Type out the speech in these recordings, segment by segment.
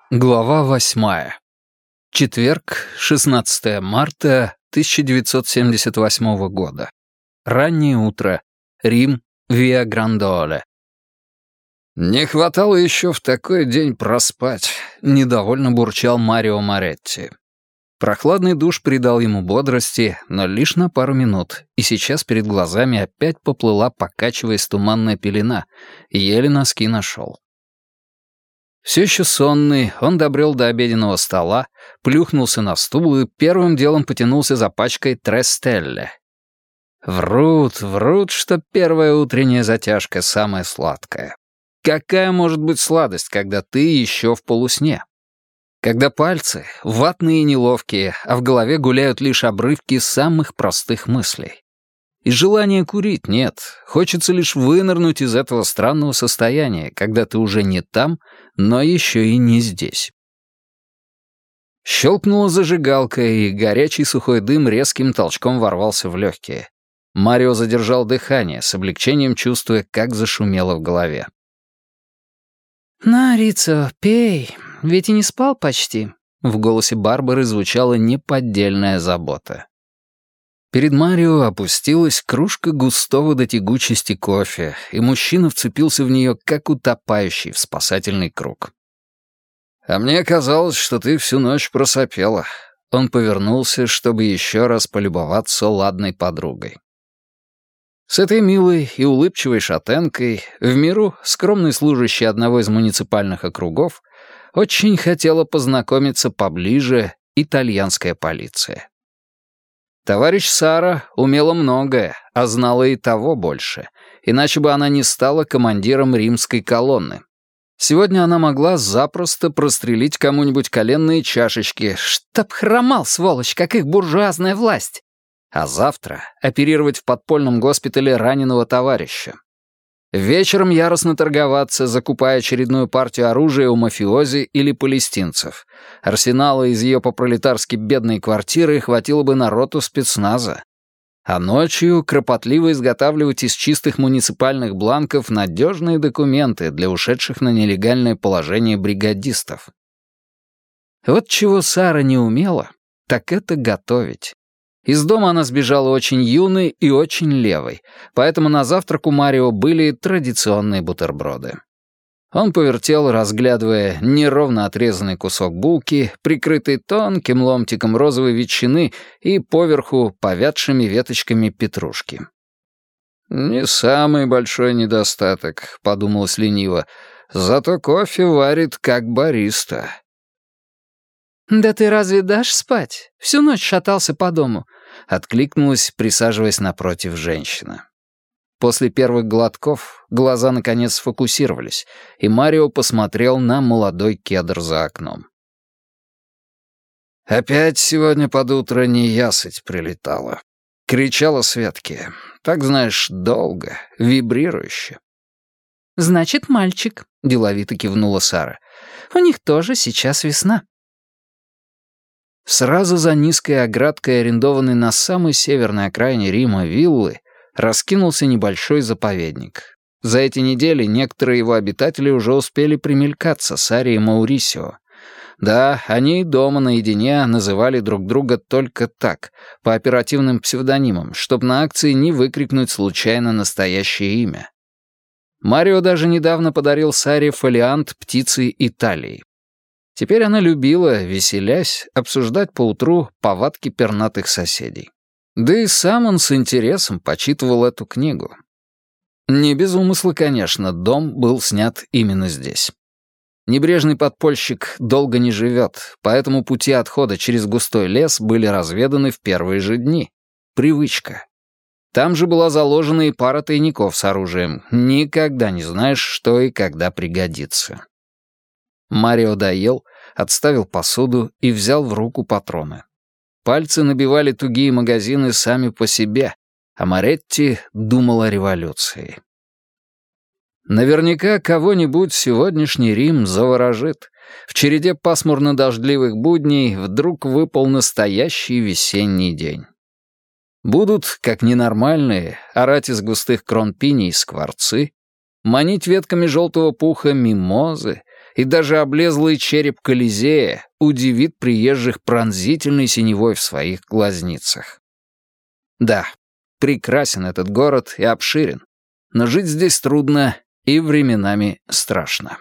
Глава 8. Четверг, 16 марта 1978 года. Раннее утро. Рим, Виа Грандоле. «Не хватало еще в такой день проспать», — недовольно бурчал Марио Моретти. Прохладный душ придал ему бодрости, но лишь на пару минут, и сейчас перед глазами опять поплыла, покачиваясь, туманная пелена, и еле носки нашел. Все еще сонный, он добрел до обеденного стола, плюхнулся на стул и первым делом потянулся за пачкой Трестелле. Врут, что первая утренняя затяжка самая сладкая. Какая может быть сладость, когда ты еще в полусне? Когда пальцы ватные и неловкие, а в голове гуляют лишь обрывки самых простых мыслей. И желания курить нет, хочется лишь вынырнуть из этого странного состояния, когда ты уже не там, но еще и не здесь. Щелкнула зажигалка, и горячий сухой дым резким толчком ворвался в легкие. Марио задержал дыхание, с облегчением чувствуя, как зашумело в голове. «На, Риццо, пей, ведь и не спал почти», — в голосе Барбары звучала неподдельная забота. Перед Марио опустилась кружка густого до тягучести кофе, и мужчина вцепился в нее, как утопающий в спасательный круг. «А мне казалось, что ты всю ночь просопела». Он повернулся, чтобы еще раз полюбоваться ладной подругой. С этой милой и улыбчивой шатенкой, в миру скромной служащей одного из муниципальных округов, очень хотела познакомиться поближе итальянская полиция. Товарищ Сара умела многое, а знала и того больше, иначе бы она не стала командиром римской колонны. Сегодня она могла запросто прострелить кому-нибудь коленные чашечки, «Чтоб хромал, сволочь, как их буржуазная власть!» а завтра оперировать в подпольном госпитале раненого товарища. Вечером яростно торговаться, закупая очередную партию оружия у мафиози или палестинцев. Арсенала из ее по-пролетарски бедной квартиры хватило бы на роту спецназа. А ночью кропотливо изготавливать из чистых муниципальных бланков надежные документы для ушедших на нелегальное положение бригадистов. Вот чего Сара не умела, так это готовить. Из дома она сбежала очень юной и очень левой, поэтому на завтрак у Марио были традиционные бутерброды. Он повертел, разглядывая неровно отрезанный кусок булки, прикрытый тонким ломтиком розовой ветчины и поверху повядшими веточками петрушки. «Не самый большой недостаток», — подумалось лениво, «зато кофе варит как бариста». «Да ты разве дашь спать? Всю ночь шатался по дому», — откликнулась, присаживаясь напротив женщина. После первых глотков глаза наконец сфокусировались, и Марио посмотрел на молодой кедр за окном. «Опять сегодня под утро неясыть прилетала. Кричала Светке. Так, знаешь, долго, вибрирующе». «Значит, мальчик», — деловито кивнула Сара. «У них тоже сейчас весна». Сразу за низкой оградкой, арендованной на самой северной окраине Рима виллы, раскинулся небольшой заповедник. За эти недели некоторые его обитатели уже успели примелькаться Саре и Маурисио. Да, они и дома наедине называли друг друга только так, по оперативным псевдонимам, чтобы на акции не выкрикнуть случайно настоящее имя. Марио даже недавно подарил Саре фолиант птицы Италии. Теперь она любила, веселясь, обсуждать поутру повадки пернатых соседей. Да и сам он с интересом почитывал эту книгу. Не без умысла, конечно, дом был снят именно здесь. Небрежный подпольщик долго не живет, поэтому пути отхода через густой лес были разведаны в первые же дни. Привычка. Там же была заложена и пара тайников с оружием. Никогда не знаешь, что и когда пригодится. Марио доел, отставил посуду и взял в руку патроны. Пальцы набивали тугие магазины сами по себе, а Моретти думал о революции. Наверняка кого-нибудь сегодняшний Рим заворожит. В череде пасмурно-дождливых будней вдруг выпал настоящий весенний день. Будут, как ненормальные, орать из густых крон пиней скворцы, манить ветками желтого пуха мимозы, и даже облезлый череп Колизея удивит приезжих пронзительной синевой в своих глазницах. Да, прекрасен этот город и обширен, но жить здесь трудно и временами страшно.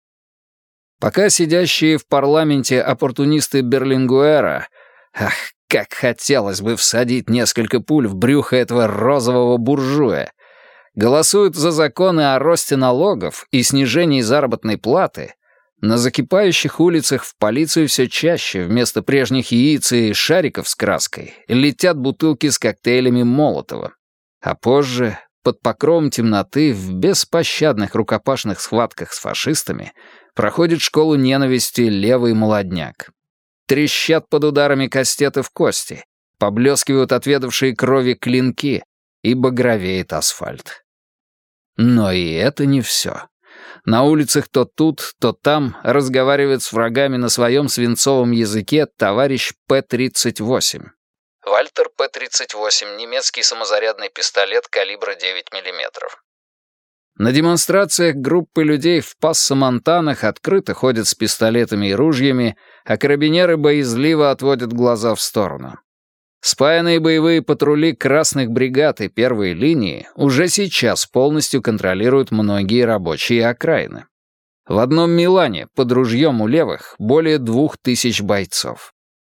Пока сидящие в парламенте оппортунисты Берлингуэра, ах, как хотелось бы всадить несколько пуль в брюхо этого розового буржуя, голосуют за законы о росте налогов и снижении заработной платы, на закипающих улицах в полицию все чаще вместо прежних яиц и шариков с краской летят бутылки с коктейлями Молотова. А позже, под покровом темноты, в беспощадных рукопашных схватках с фашистами проходит школу ненависти левый молодняк. Трещат под ударами кастеты в кости, поблескивают отведавшие крови клинки, и багровеет асфальт. Но и это не все. На улицах то тут, то там разговаривает с врагами на своем свинцовом языке товарищ П-38. Вальтер П-38 — немецкий самозарядный пистолет калибра 9 мм. На демонстрациях группы людей в пассо-монтанах открыто ходят с пистолетами и ружьями, а карабинеры боязливо отводят глаза в сторону. Спаянные боевые патрули красных бригад и первой линии уже сейчас полностью контролируют многие рабочие окраины. В одном Милане под ружьем у левых более 2000 бойцов.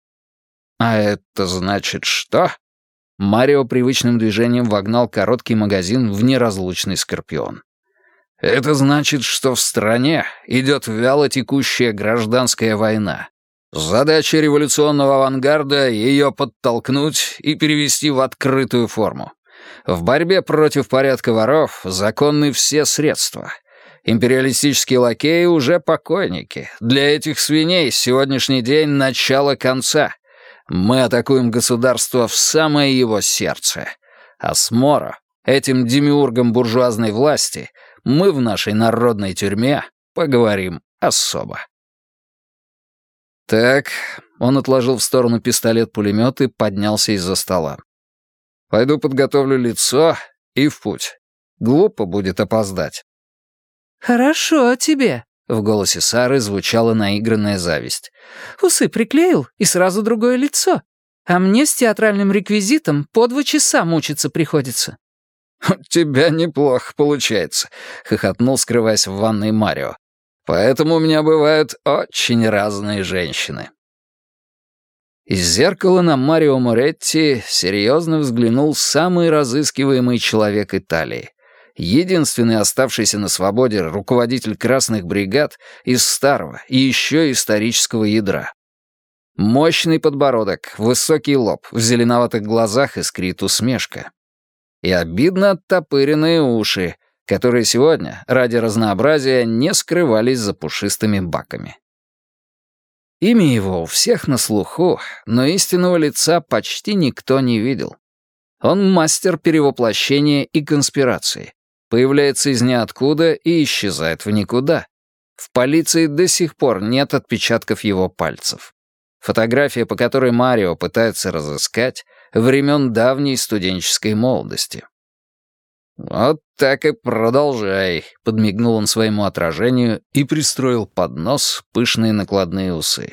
А это значит что? Марио привычным движением вогнал короткий магазин в неразлучный скорпион. Это значит, что в стране идет вяло текущая гражданская война. Задача революционного авангарда — ее подтолкнуть и перевести в открытую форму. В борьбе против порядка воров законны все средства. Империалистические лакеи уже покойники. Для этих свиней сегодняшний день — начало конца. Мы атакуем государство в самое его сердце. А с Моро, этим демиургом буржуазной власти, мы в нашей народной тюрьме поговорим особо. Так, он отложил в сторону пистолет-пулемет и поднялся из-за стола. Пойду подготовлю лицо и в путь. Глупо будет опоздать. «Хорошо тебе», — в голосе Сары звучала наигранная зависть. «Усы приклеил, и сразу другое лицо. А мне с театральным реквизитом по 2 часа мучиться приходится». «У тебя неплохо получается», — хохотнул, скрываясь в ванной Марио. «Поэтому у меня бывают очень разные женщины». Из зеркала на Марио Моретти серьезно взглянул самый разыскиваемый человек Италии. Единственный оставшийся на свободе руководитель красных бригад из старого и еще исторического ядра. Мощный подбородок, высокий лоб, в зеленоватых глазах искрит усмешка. И обидно оттопыренные уши, которые сегодня, ради разнообразия, не скрывались за пушистыми баками. Имя его у всех на слуху, но истинного лица почти никто не видел. Он мастер перевоплощения и конспирации. Появляется из ниоткуда и исчезает в никуда. В полиции до сих пор нет отпечатков его пальцев. Фотография, по которой Марио пытается разыскать, времен давней студенческой молодости. «Вот так и продолжай», — подмигнул он своему отражению и пристроил под нос пышные накладные усы.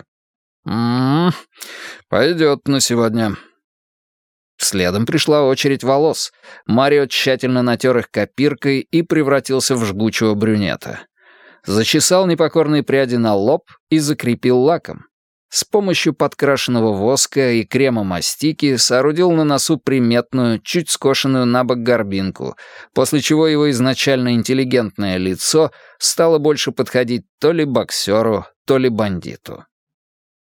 Пойдет на сегодня». Следом пришла очередь волос. Марио тщательно натер их копиркой и превратился в жгучего брюнета. Зачесал непокорные пряди на лоб и закрепил лаком. С помощью подкрашенного воска и крема мастики соорудил на носу приметную, чуть скошенную набок горбинку, после чего его изначально интеллигентное лицо стало больше подходить то ли боксеру, то ли бандиту.